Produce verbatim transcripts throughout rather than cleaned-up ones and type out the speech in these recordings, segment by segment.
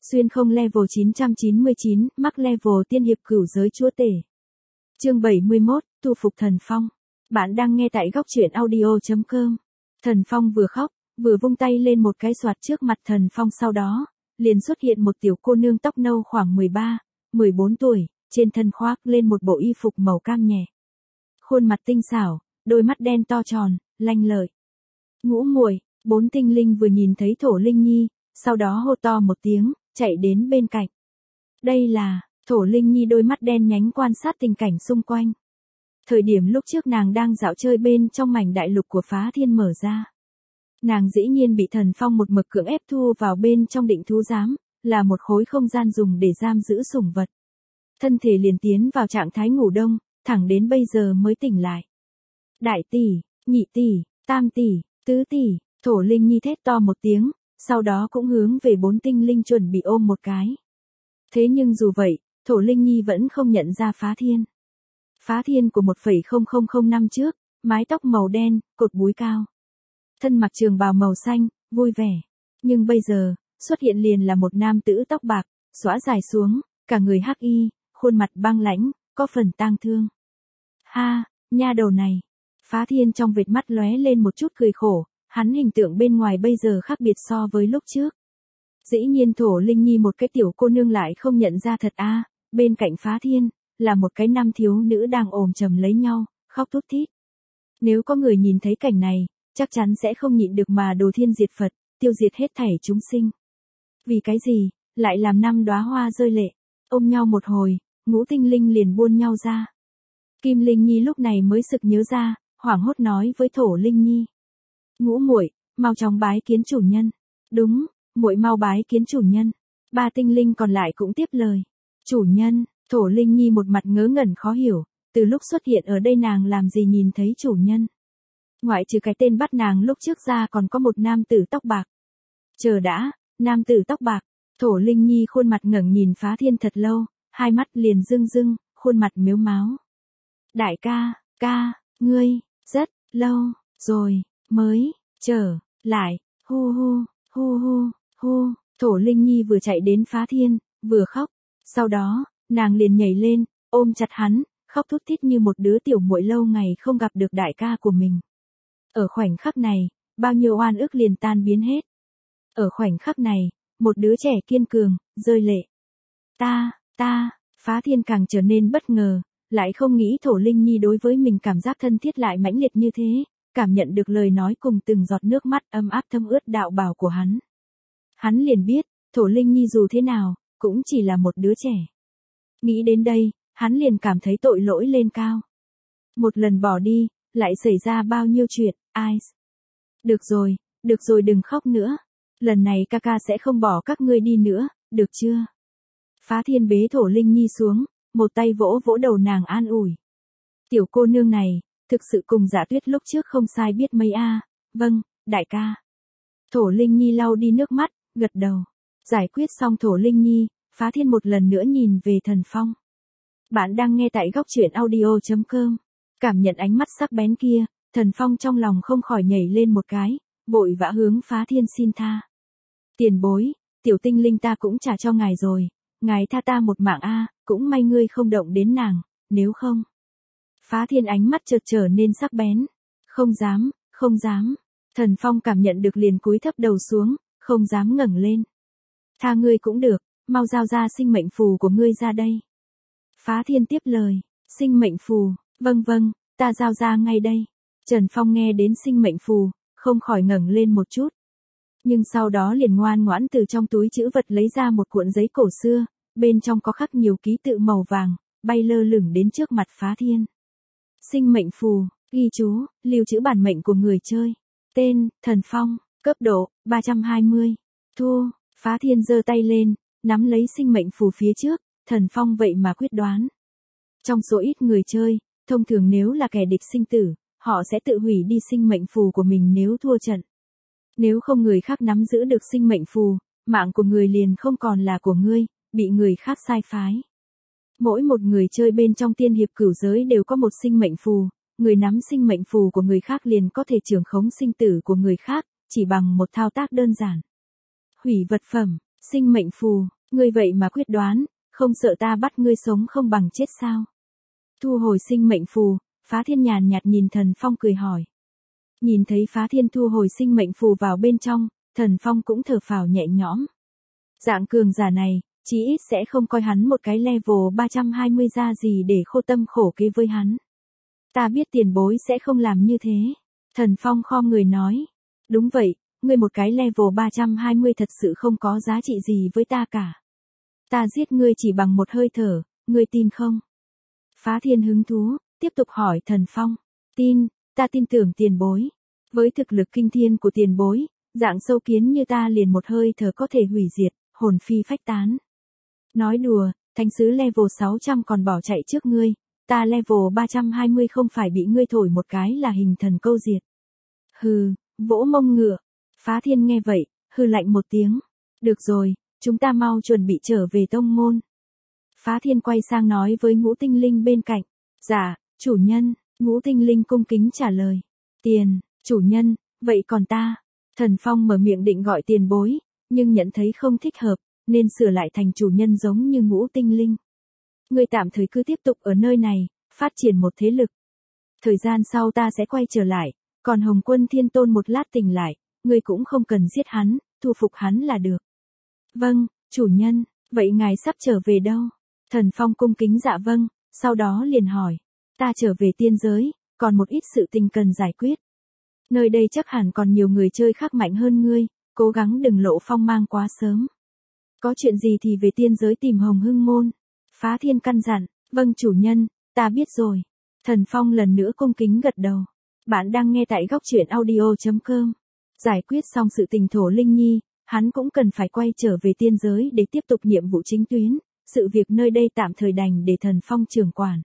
Xuyên không level chín trăm chín mươi chín, mắc level tiên hiệp cửu giới chúa tể. Chương bảy mươi mốt, tu phục Thần Phong. Bạn đang nghe tại góc truyện audio chấm com. Thần Phong vừa khóc, vừa vung tay lên một cái xoạt trước mặt Thần Phong, sau đó, liền xuất hiện một tiểu cô nương tóc nâu khoảng mười ba, mười bốn tuổi, trên thân khoác lên một bộ y phục màu cam nhẹ. Khuôn mặt tinh xảo, đôi mắt đen to tròn, lanh lợi. Ngũ muội, bốn tinh linh vừa nhìn thấy Thổ Linh Nhi, sau đó hô to một tiếng, chạy đến bên cạnh. Đây là, Thổ Linh Nhi đôi mắt đen nhánh quan sát tình cảnh xung quanh. Thời điểm lúc trước nàng đang dạo chơi bên trong mảnh đại lục của Phá Thiên mở ra. Nàng dĩ nhiên bị Thần Phong một mực cưỡng ép thu vào bên trong định thú giám, là một khối không gian dùng để giam giữ sủng vật. Thân thể liền tiến vào trạng thái ngủ đông, thẳng đến bây giờ mới tỉnh lại. Đại tỷ, nhị tỷ, tam tỷ, tứ tỷ, Thổ Linh Nhi thét to một tiếng, sau đó cũng hướng về bốn tinh linh chuẩn bị ôm một cái. Thế nhưng dù vậy, Thổ Linh Nhi vẫn không nhận ra Phá Thiên. Phá Thiên của một phẩy không không không năm trước, mái tóc màu đen, cột búi cao. Thân mặc trường bào màu xanh, vui vẻ. Nhưng bây giờ, xuất hiện liền là một nam tử tóc bạc, xõa dài xuống, cả người hắc y, khuôn mặt băng lãnh, có phần tang thương. Ha, nha đầu này. Phá Thiên trong vệt mắt lóe lên một chút cười khổ, hắn hình tượng bên ngoài bây giờ khác biệt so với lúc trước. Dĩ nhiên Thổ Linh Nhi một cái tiểu cô nương lại không nhận ra thật a, à, bên cạnh Phá Thiên, là một cái nam thiếu nữ đang ôm chầm lấy nhau, khóc thút thít. Nếu có người nhìn thấy cảnh này, chắc chắn sẽ không nhịn được mà đồ thiên diệt Phật, tiêu diệt hết thảy chúng sinh. Vì cái gì, lại làm năm đóa hoa rơi lệ, ôm nhau một hồi, ngũ tinh linh liền buôn nhau ra. Kim Linh Nhi lúc này mới sực nhớ ra, hoảng hốt nói với Thổ Linh Nhi. Ngũ muội, mau chóng bái kiến chủ nhân. Đúng, muội mau bái kiến chủ nhân. Ba tinh linh còn lại cũng tiếp lời. Chủ nhân, Thổ Linh Nhi một mặt ngớ ngẩn khó hiểu, từ lúc xuất hiện ở đây nàng làm gì nhìn thấy chủ nhân. Ngoại trừ cái tên bắt nàng lúc trước ra còn có một nam tử tóc bạc. Chờ đã, nam tử tóc bạc, Thổ Linh Nhi khuôn mặt ngẩng nhìn Phá Thiên thật lâu, hai mắt liền rưng rưng, khuôn mặt mếu máo. Đại ca, ca, ngươi, rất lâu rồi, mới, trở, lại, hu hu, hu hu, hu, Thổ Linh Nhi vừa chạy đến Phá Thiên, vừa khóc, sau đó, nàng liền nhảy lên, ôm chặt hắn, khóc thút thít như một đứa tiểu muội lâu ngày không gặp được đại ca của mình. Ở khoảnh khắc này, bao nhiêu oan ức liền tan biến hết. Ở khoảnh khắc này, một đứa trẻ kiên cường, rơi lệ. Ta, ta, Phá Thiên càng trở nên bất ngờ, lại không nghĩ Thổ Linh Nhi đối với mình cảm giác thân thiết lại mãnh liệt như thế, cảm nhận được lời nói cùng từng giọt nước mắt ấm áp thấm ướt đạo bào của hắn. Hắn liền biết, Thổ Linh Nhi dù thế nào, cũng chỉ là một đứa trẻ. Nghĩ đến đây, hắn liền cảm thấy tội lỗi lên cao. Một lần bỏ đi, lại xảy ra bao nhiêu chuyện, ai? Được rồi, được rồi đừng khóc nữa. Lần này ca ca sẽ không bỏ các ngươi đi nữa, được chưa? Phá Thiên bế Thổ Linh Nhi xuống, một tay vỗ vỗ đầu nàng an ủi. Tiểu cô nương này, thực sự cùng Dạ Tuyết lúc trước không sai biết mấy a. À. Vâng, đại ca. Thổ Linh Nhi lau đi nước mắt, gật đầu. Giải quyết xong Thổ Linh Nhi, Phá Thiên một lần nữa nhìn về Thần Phong. Bạn đang nghe tại góc truyện audio chấm com. Cảm nhận ánh mắt sắc bén kia, Thần Phong trong lòng không khỏi nhảy lên một cái, vội vã hướng Phá Thiên xin tha. Tiền bối, tiểu tinh linh ta cũng trả cho ngài rồi, ngài tha ta một mạng a, à, cũng may ngươi không động đến nàng, nếu không. Phá Thiên ánh mắt chợt trở nên sắc bén. Không dám, không dám. Thần Phong cảm nhận được liền cúi thấp đầu xuống, không dám ngẩng lên. Tha ngươi cũng được, mau giao ra sinh mệnh phù của ngươi ra đây. Phá Thiên tiếp lời, sinh mệnh phù, vâng vâng, ta giao ra ngay đây. Trần Phong nghe đến sinh mệnh phù, không khỏi ngẩng lên một chút. Nhưng sau đó liền ngoan ngoãn từ trong túi trữ vật lấy ra một cuộn giấy cổ xưa, bên trong có khắc nhiều ký tự màu vàng, bay lơ lửng đến trước mặt Phá Thiên. Sinh mệnh phù, ghi chú, lưu trữ bản mệnh của người chơi. Tên, Thần Phong, cấp độ, ba trăm hai mươi. Thu, Phá Thiên giơ tay lên, nắm lấy sinh mệnh phù phía trước, Thần Phong vậy mà quyết đoán. Trong số ít người chơi, thông thường nếu là kẻ địch sinh tử, họ sẽ tự hủy đi sinh mệnh phù của mình nếu thua trận. Nếu không người khác nắm giữ được sinh mệnh phù, mạng của người liền không còn là của ngươi, bị người khác sai phái. Mỗi một người chơi bên trong tiên hiệp cửu giới đều có một sinh mệnh phù, người nắm sinh mệnh phù của người khác liền có thể trưởng khống sinh tử của người khác, chỉ bằng một thao tác đơn giản. Hủy vật phẩm, Sinh mệnh phù, ngươi vậy mà quyết đoán, không sợ ta bắt ngươi sống không bằng chết sao? Thu hồi sinh mệnh phù, Phá Thiên nhàn nhạt nhìn Thần Phong cười hỏi. Nhìn thấy Phá Thiên thu hồi sinh mệnh phù vào bên trong, Thần Phong cũng thở phào nhẹ nhõm. Dạng cường giả này, chí ít sẽ không coi hắn một cái level ba trăm hai mươi ra gì để khô tâm khổ kế với hắn. Ta biết tiền bối sẽ không làm như thế. Thần Phong khom người nói. Đúng vậy, ngươi một cái level ba trăm hai mươi thật sự không có giá trị gì với ta cả. Ta giết ngươi chỉ bằng một hơi thở, ngươi tin không? Phá Thiên hứng thú, tiếp tục hỏi Thần Phong. Tin, ta tin tưởng tiền bối. Với thực lực kinh thiên của tiền bối, dạng sâu kiến như ta liền một hơi thở có thể hủy diệt, hồn phi phách tán. Nói đùa, thánh sứ level sáu trăm còn bỏ chạy trước ngươi, ta level ba trăm hai mươi không phải bị ngươi thổi một cái là hình thần câu diệt. Hừ, vỗ mông ngựa. Phá Thiên nghe vậy, hừ lạnh một tiếng. Được rồi, chúng ta mau chuẩn bị trở về tông môn. Phá Thiên quay sang nói với Ngũ Tinh Linh bên cạnh. Dạ, chủ nhân. Ngũ Tinh Linh cung kính trả lời. Tiền, chủ nhân, vậy còn ta? Thần Phong mở miệng định gọi tiền bối, nhưng nhận thấy không thích hợp, nên sửa lại thành chủ nhân giống như Ngũ Tinh Linh. Ngươi tạm thời cứ tiếp tục ở nơi này, phát triển một thế lực. Thời gian sau ta sẽ quay trở lại, còn Hồng Quân Thiên Tôn một lát tỉnh lại, ngươi cũng không cần giết hắn, thu phục hắn là được. Vâng, chủ nhân, vậy ngài sắp trở về đâu? Thần Phong cung kính dạ vâng, sau đó liền hỏi. Ta trở về tiên giới, còn một ít sự tình cần giải quyết. Nơi đây chắc hẳn còn nhiều người chơi khác mạnh hơn ngươi, cố gắng đừng lộ phong mang quá sớm. Có chuyện gì thì về tiên giới tìm Hồng Hưng Môn. Phá Thiên căn dặn, vâng chủ nhân, ta biết rồi. Thần Phong lần nữa cung kính gật đầu. Bạn đang nghe tại góc truyện audio.com. Giải quyết xong sự tình Thổ Linh Nhi, hắn cũng cần phải quay trở về tiên giới để tiếp tục nhiệm vụ chính tuyến, sự việc nơi đây tạm thời đành để Thần Phong trưởng quản.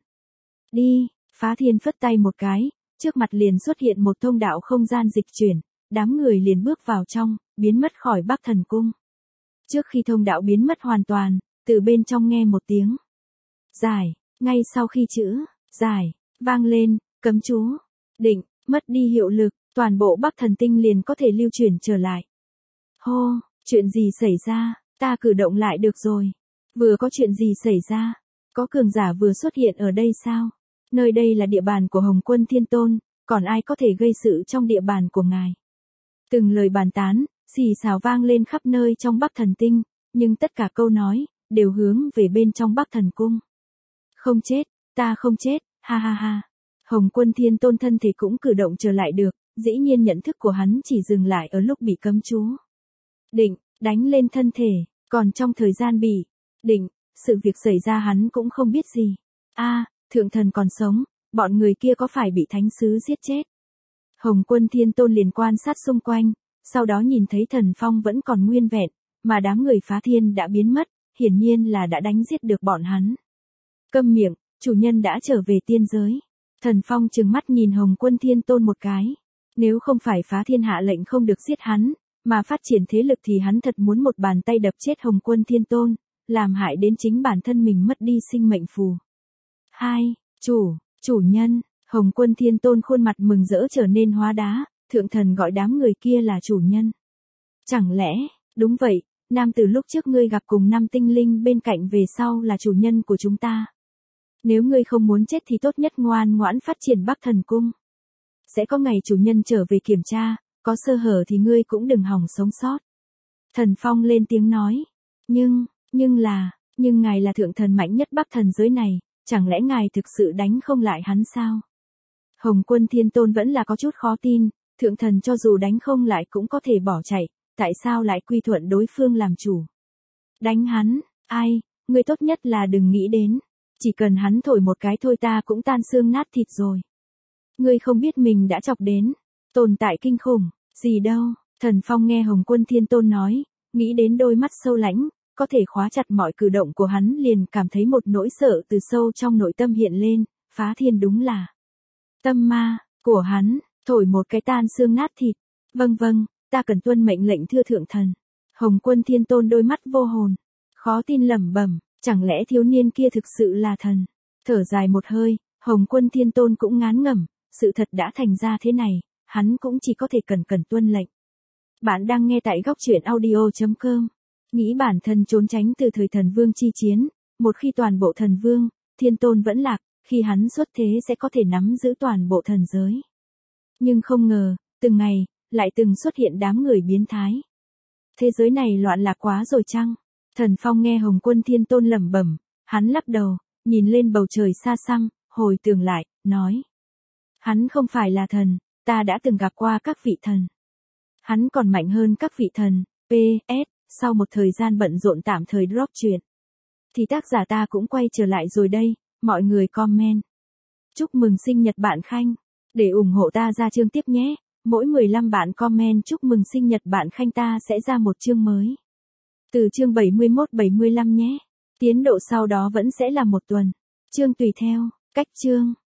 Đi, Phá Thiên phất tay một cái, trước mặt liền xuất hiện một thông đạo không gian dịch chuyển, đám người liền bước vào trong, biến mất khỏi Bắc Thần Cung. Trước khi thông đạo biến mất hoàn toàn, từ bên trong nghe một tiếng giải, ngay sau khi chữ giải vang lên, cấm chú định mất đi hiệu lực, toàn bộ Bắc Thần Tinh liền có thể lưu chuyển trở lại. Hô, chuyện gì xảy ra? Ta cử động lại được rồi. Vừa có chuyện gì xảy ra? Có cường giả vừa xuất hiện ở đây sao? Nơi đây là địa bàn của Hồng Quân Thiên Tôn, còn ai có thể gây sự trong địa bàn của ngài? Từng lời bàn tán, xì xào vang lên khắp nơi trong Bắc Thần Tinh, nhưng tất cả câu nói đều hướng về bên trong Bắc Thần Cung. Không chết, ta không chết, ha ha ha. Hồng Quân Thiên Tôn thân thể cũng cử động trở lại được, dĩ nhiên nhận thức của hắn chỉ dừng lại ở lúc bị cấm chú. Định, đánh lên thân thể, còn trong thời gian bị định, sự việc xảy ra hắn cũng không biết gì. A, thượng thần còn sống, bọn người kia có phải bị thánh sứ giết chết? Hồng Quân Thiên Tôn liền quan sát xung quanh, sau đó nhìn thấy Thần Phong vẫn còn nguyên vẹn, mà đám người Phá Thiên đã biến mất, hiển nhiên là đã đánh giết được bọn hắn. Câm miệng, chủ nhân đã trở về tiên giới. Thần Phong trừng mắt nhìn Hồng Quân Thiên Tôn một cái. Nếu không phải Phá Thiên hạ lệnh không được giết hắn, mà phát triển thế lực thì hắn thật muốn một bàn tay đập chết Hồng Quân Thiên Tôn, làm hại đến chính bản thân mình mất đi sinh mệnh phù. Hai, chủ, chủ nhân, Hồng Quân Thiên Tôn khuôn mặt mừng rỡ trở nên hóa đá, thượng thần gọi đám người kia là chủ nhân. Chẳng lẽ, đúng vậy, nam từ lúc trước ngươi gặp cùng năm tinh linh bên cạnh về sau là chủ nhân của chúng ta. Nếu ngươi không muốn chết thì tốt nhất ngoan ngoãn phát triển Bắc Thần Cung. Sẽ có ngày chủ nhân trở về kiểm tra, có sơ hở thì ngươi cũng đừng hòng sống sót. Thần Phong lên tiếng nói. Nhưng, nhưng là, nhưng ngài là thượng thần mạnh nhất Bắc Thần giới này, chẳng lẽ ngài thực sự đánh không lại hắn sao? Hồng Quân Thiên Tôn vẫn là có chút khó tin, thượng thần cho dù đánh không lại cũng có thể bỏ chạy, tại sao lại quy thuận đối phương làm chủ? Đánh hắn, ai, ngươi tốt nhất là đừng nghĩ đến. Chỉ cần hắn thổi một cái thôi ta cũng tan xương nát thịt rồi. Ngươi không biết mình đã chọc đến tồn tại kinh khủng, gì đâu. Thần Phong nghe Hồng Quân Thiên Tôn nói, nghĩ đến đôi mắt sâu lãnh, có thể khóa chặt mọi cử động của hắn liền cảm thấy một nỗi sợ từ sâu trong nội tâm hiện lên, Phá Thiên đúng là tâm ma của hắn, thổi một cái tan xương nát thịt. Vâng vâng, ta cần tuân mệnh lệnh thưa thượng thần. Hồng Quân Thiên Tôn đôi mắt vô hồn, khó tin lẩm bẩm, chẳng lẽ thiếu niên kia thực sự là thần? Thở dài một hơi, Hồng Quân Thiên Tôn cũng ngán ngẩm, sự thật đã thành ra thế này, hắn cũng chỉ có thể cần cần tuân lệnh. Bạn đang nghe tại góc truyện audio.com. Nghĩ bản thân trốn tránh từ thời thần vương chi chiến, một khi toàn bộ thần vương, thiên tôn vẫn lạc, khi hắn xuất thế sẽ có thể nắm giữ toàn bộ thần giới. Nhưng không ngờ, từng ngày, lại từng xuất hiện đám người biến thái. Thế giới này loạn lạc quá rồi chăng? Thần Phong nghe Hồng Quân Thiên Tôn lẩm bẩm, hắn lắc đầu, nhìn lên bầu trời xa xăm, hồi tưởng lại, nói. Hắn không phải là thần, ta đã từng gặp qua các vị thần. Hắn còn mạnh hơn các vị thần, pê ét, sau một thời gian bận rộn tạm thời drop chuyện. Thì tác giả ta cũng quay trở lại rồi đây, mọi người comment. Chúc mừng sinh nhật bạn Khanh. Để ủng hộ ta ra chương tiếp nhé, mỗi mười lăm bạn comment chúc mừng sinh nhật bạn Khanh ta sẽ ra một chương mới. Từ chương bảy mươi mốt bảy mươi lăm nhé. Tiến độ sau đó vẫn sẽ là một tuần. Chương tùy theo, cách chương.